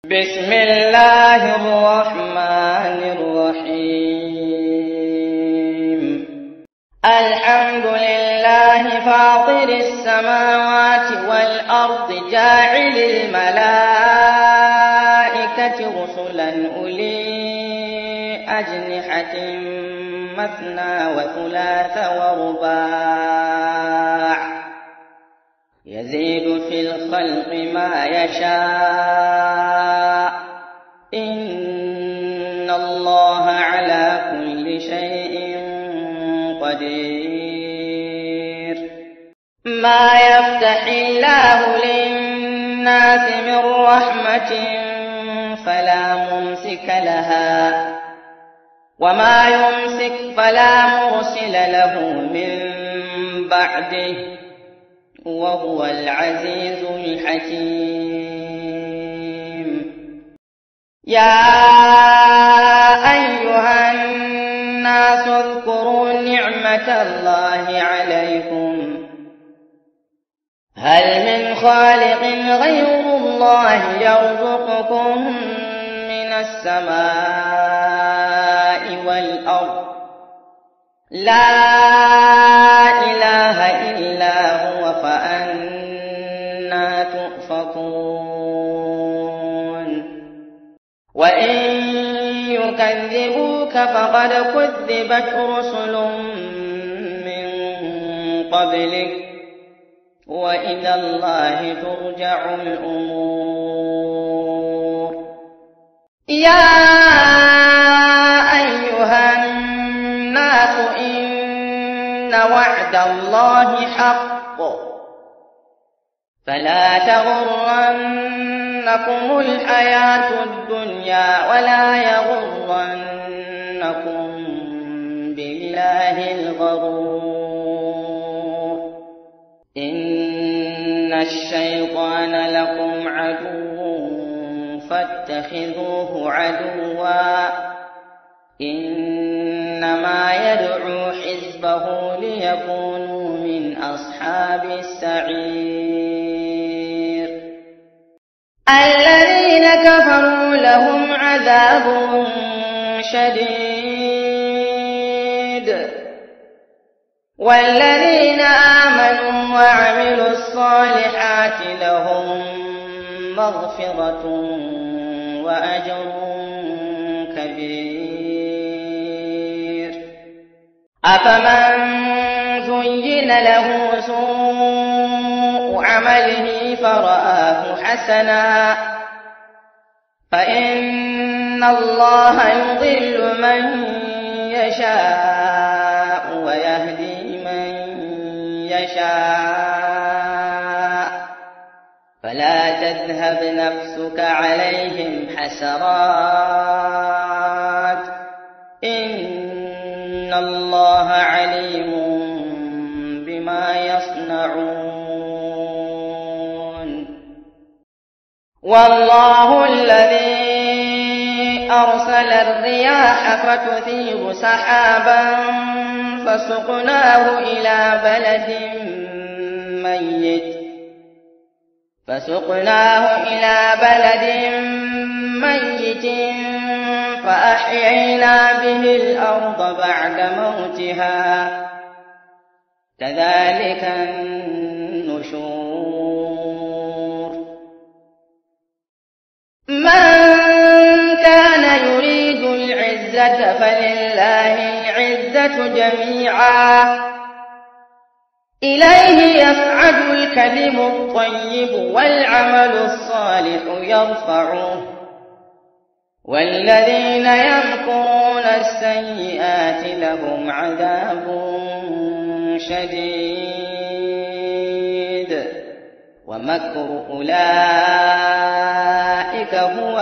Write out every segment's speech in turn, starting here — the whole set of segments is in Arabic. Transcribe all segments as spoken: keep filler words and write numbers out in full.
بسم الله الرحمن الرحيم. الحمد لله فاطر السماوات والأرض جاعل الملائكة رسلا أولي أجنحة مثنى وثلاث ورباع يزيد في الخلق ما يشاء إن الله على كل شيء قدير. ما يفتح الله للناس من رحمة فلا ممسك لها وما يمسك فلا مرسل له من بعده وهو العزيز الحكيم. يا أيها الناس اذكروا نعمة الله عليكم هل من خالق غير الله يرزقكم من السماء والأرض لا إله إلا هو فأنى تؤفكون. وإن يكذبوك فقد كذبت رسل من قبلك وإلى الله ترجع الأمور. يا أيها الناس إن وعد الله حق فلا تغرنكم الحياة الدنيا ولا يغرنكم بالله الغرور. إن الشيطان لكم عدو فاتخذوه عدوا إنما يدعو حزبه ليكونوا من أصحاب السعير. الذين كفروا لهم عذاب شديد والذين آمنوا وعملوا الصالحات لهم مغفرة وأجر كبير. أفمن زين له سوء عمله فرآه حسنا فإن الله يضل من يشاء ويهدي من يشاء فلا تذهب نفسك عليهم حسرات إن الله عليم بما يصنعون. والله الذي أرسل الرياح فتثير سحابا فسقناه إلى بلد ميت فسقناه إلى بلد ميت فأحيينا به الأرض بعد موتها كذلك النشور. من كان يريد العزة فلله العزة جميعا إليه يصعد الكلم الطيب والعمل الصالح يرفعه والذين يمكرون السيئات لهم عذاب شديد ومكر أولئك هو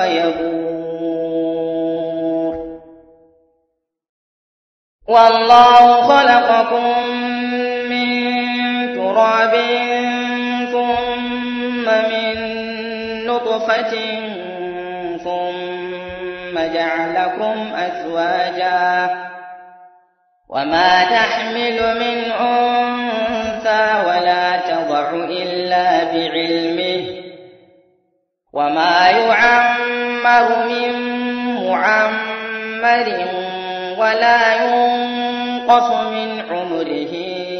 يبور. والله خلقكم من تراب ثم من نطفة ثم جعلكم أزواجا وما تحمل من أنثى ولا تضع إلا بعلمه وما يعمر يعمر من معمر ولا ينقص من عمره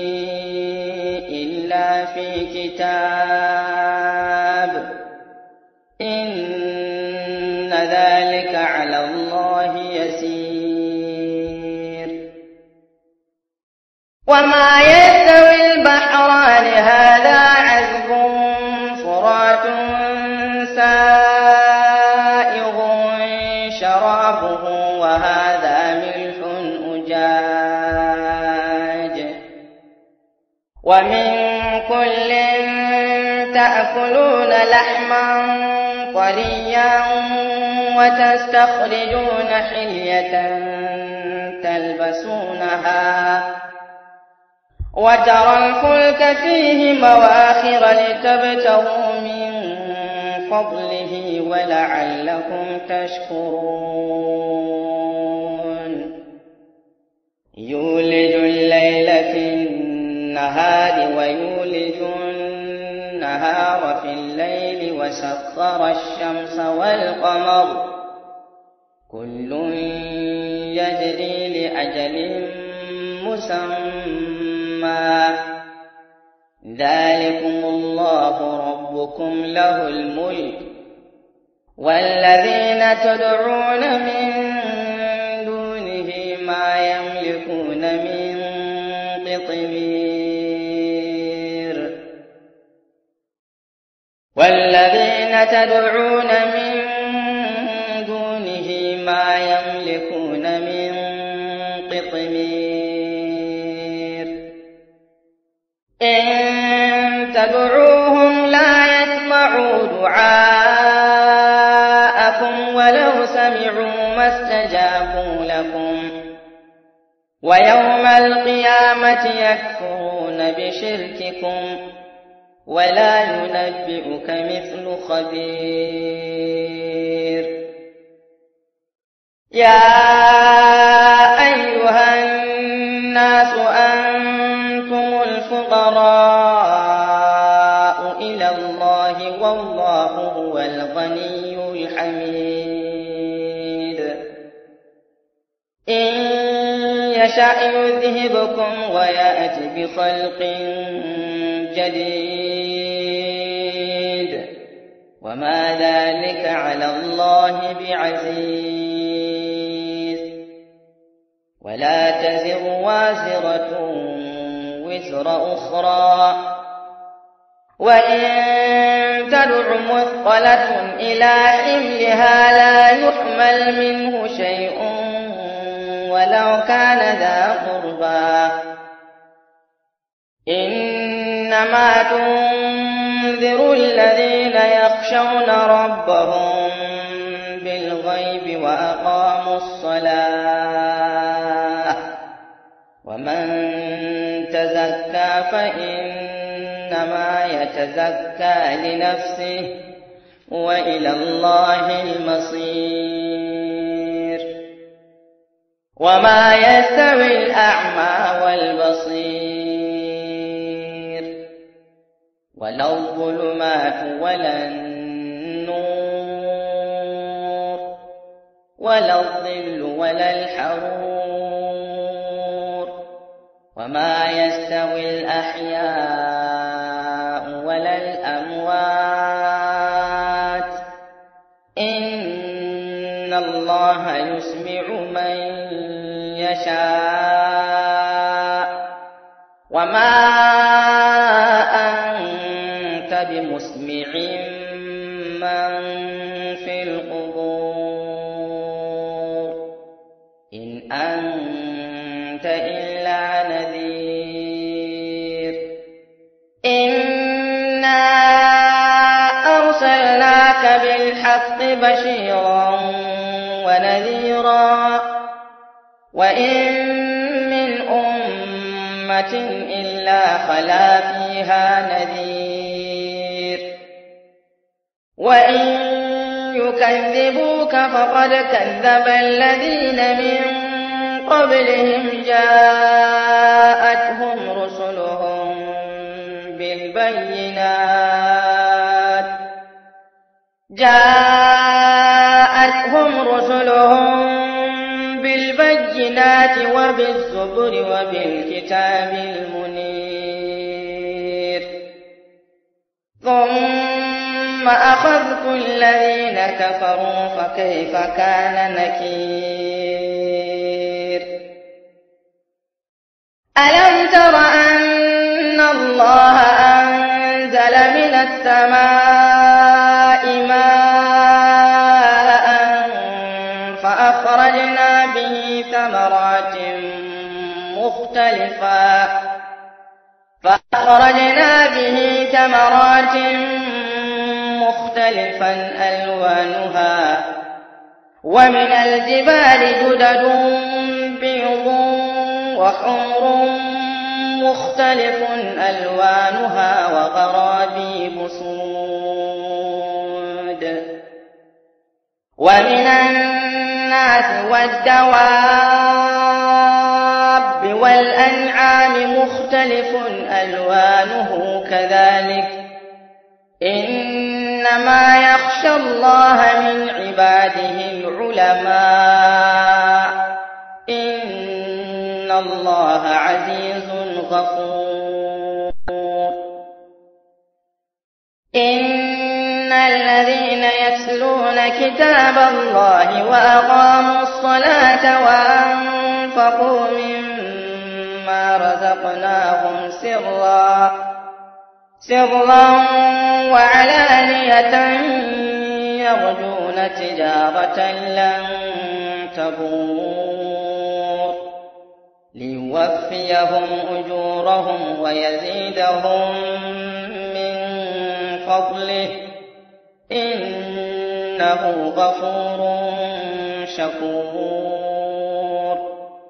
إلا في كتاب إن ذلك على الله يسير. وما يستوي البحران هذا عذب فرات سائغ شرابه وهذا ملح أجاج ومن كل تأكلون لحما طريا وتستخرجون حلية تلبسونها وترى الفلك فيه مواخر لتبتغوا من فضله ولعلكم تشكرون. يولج الليل في النهار ويولج النهار في الليل وسخر الشمس والقمر كل يجري لأجل مسمى ذلكم الله ربكم له الملك والذين تدعون من دونه ما يملكون من قطمير والذين تدعون من دونه ما يملكون من قطمير إن تدعوهم لا يسمعوا دعاءكم ولو سمعوا ما استجابوا لكم ويوم القيامة يكفرون بشرككم ولا ينبئك مثل خبير. يا أيها الناس أنتم الفقراء إلى الله والله هو الغني الحميد. إن يشأ يذهبكم ويأت بخلق جديد وما ذلك على الله بعزيز. ولا تزر وازرة وزر أخرى وإن تدع مثقلة إلى حملها لا يحمل منه شيء ولو كان ذا قربى إنما تنذر الذين يخشون ربهم بالغيب وأقاموا الصلاة ومن تزكى فإنما يتزكى لنفسه وإلى الله المصير. وما يستوي الأعمى والبصير ولا الظلمات ولا النور ولا الظل ولا الحرور وما يستوي الأحياء ولا الأموات إن الله يسمع من يشاء وما أنت بمسمع من في القبور إن أنت إلا نذير. إنا أرسلناك بالحق بشيرا ونذيرا وإن من أمة إلا خلا فيها نذير وإن يكذبوك فقد كذب الذين من قبلهم جاءتهم رسلهم بالبينات جاءتهم جاءتهم رسلهم بالبينات وبالزبر وبالكتاب المنير ثم أخذت الذين كفروا فكيف كان نكير ألم تر أن الله أنزل من السماء ماء فأخرجنا به ثمرات مختلفا فأخرجنا به ثمرات مختلفا ألوانها ومن الجبال جدد بيض وحمر مختلف ألوانها وغرابيب سود ومن الناس والدواب والأنعام مختلف ألوانه كذلك إنما يخشى الله من عباده العلماء إن الله عزيز غفور إن الذين يتلون كتاب الله وأقاموا الصلاة وأنفقوا مما رزقناهم سرا سرا وعلانية يرجون تجارة لن تبور ليوفيهم أجورهم ويزيدهم من فضله إنه غفور شكور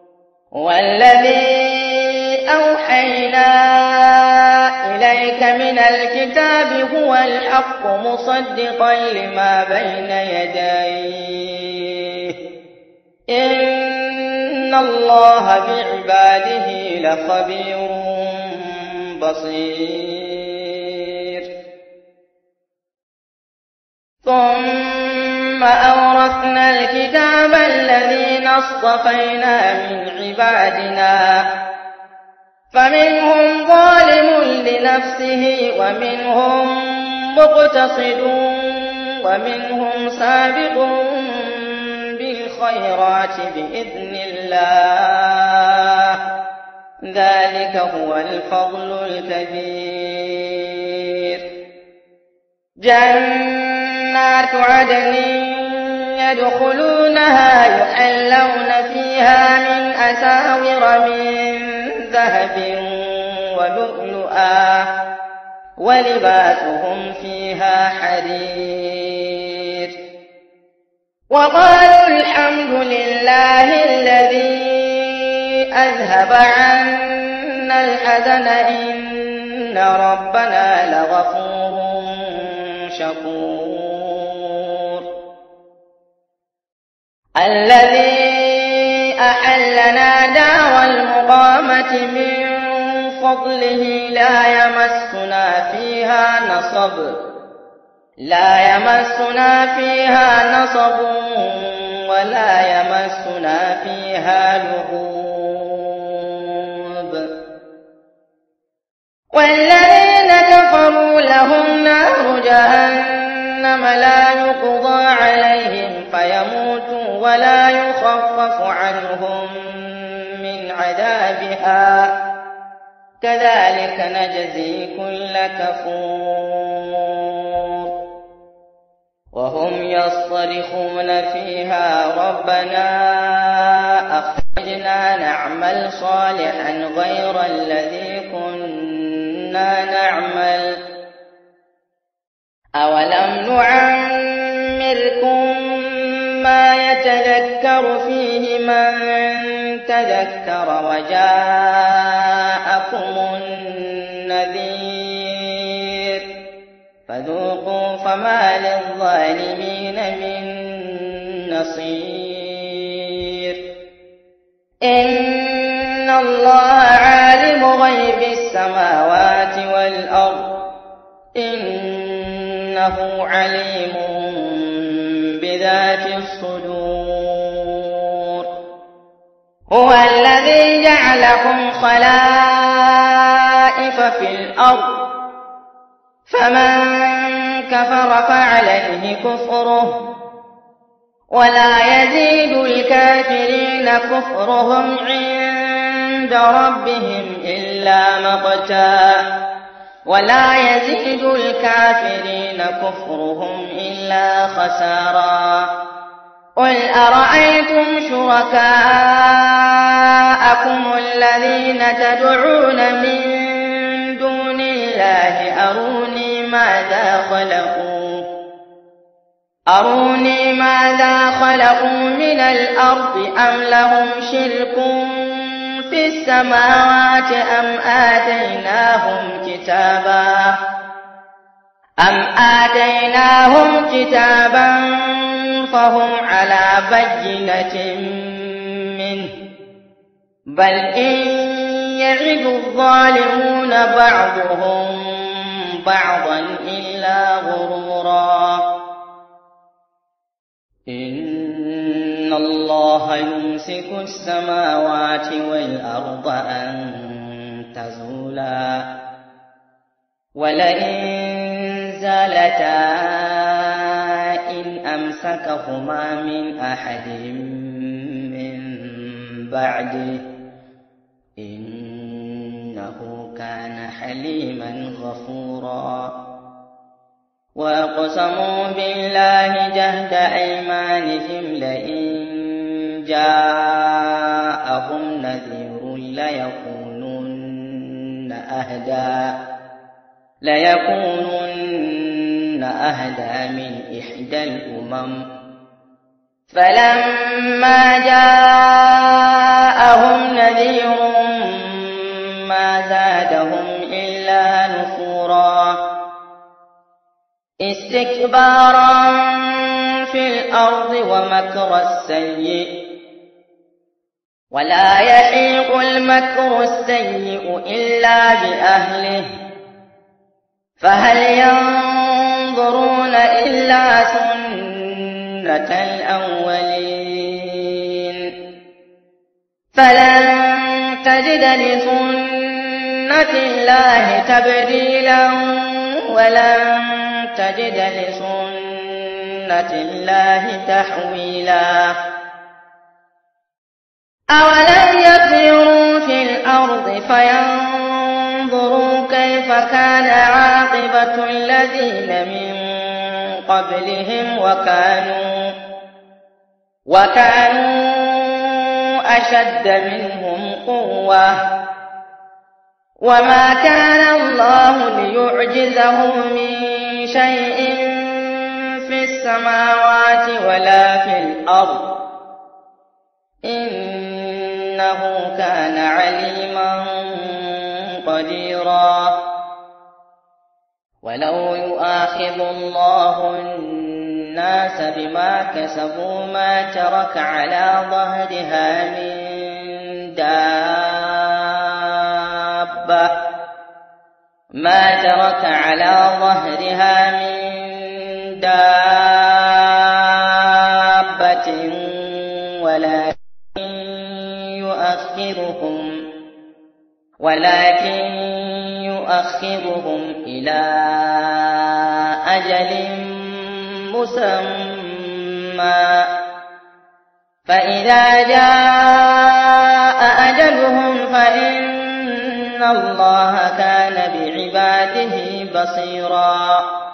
والذي أوحينا إليك من الكتاب هو الحق مصدقا لما بين يديه إن الله بعباده لخبير بصير ثم أورثنا الكتاب الذين اصطفينا من عبادنا فمنهم ظالم لنفسه ومنهم مقتصد ومنهم سابق بالخيرات بإذن الله ذلك هو الفضل الكبير جنات عدن يدخلونها يحلون فيها من أساور من ذهب ولؤلؤا ولباسهم فيها حرير وقالوا الحمد لله الذي أذهب عنا الحزن إن ربنا لغفور شكور الذي أحلنا دار المقامة من فضله لا يمسنا فيها نصب لا يمسنا فيها نصب ولا يمسنا فيها لغوب والذين كفروا لهم نار جهنم لا يقضى عليهم فيموتوا ولا يخفف عنهم من عذابها كذلك نجزي كل كفور وهم يصطرخون فيها ربنا أخرجنا نعمل صالحا غير الذي كنا نعمل أولم نعمركم ما يتذكر فيه من تذكر وجاءكم النذير فذوقوا فما للظالمين من نصير إن الله عالم غيب السماوات والأرض إنه عليم بذات ذات الصدور. هو الذي جعلكم خلائف في الأرض فمن كفر فعليه كفره ولا يزيد الكافرين كفرهم عند ربهم إلا مقتا ولا يزيد الكافرين كفرهم إلا خسارا. قل أرأيتم شركاءكم الذين تدعون من دون الله أروني ماذا خلقوا أروني ماذا خلقوا من الأرض أم لهم شرك في السماوات أم آتيناهم كتابا أم آتيناهم كتابا فهم على بينة منه بل إن يعد الظالمون بعضهم بعضا إلا غرورا. إن الله يمسك السماوات والأرض أن تزولا ولئن زالتا إن أمسكهما من أحد من بعده إنه كان حليما غفورا. وأقسموا بالله جهد أيمانهم لئن جاءهم نذير ليكونن أهدى ليكونن أهدى من إحدى الأمم فلما جاءهم نذير ما زادهم إلا نفورا استكبارا في الأرض ومكر السيء ولا يحيق المكر السيء إلا بأهله فهل ينظرون إلا سنة الأولين فلن تجد لسنة الله تبديلا ولن تجد لسنة الله تحويلا. أولم يسيروا في الأرض فينظروا كيف كان عاقبة الذين من قبلهم وكانوا وكانوا أشد منهم قوة وما كان الله ليعجزه من شيء في السماوات ولا في الأرض إنه كان عليما قديرا. ولو يؤاخذ الله الناس بما كسبوا ما ترك على ظهرها من دابة ما ترك على ظهرها من دابة ولكن يؤخرهم ولكن يؤخرهم إلى أجل مسمى فإذا جاء أجلهم فإن الله كان بعباده بصيرا.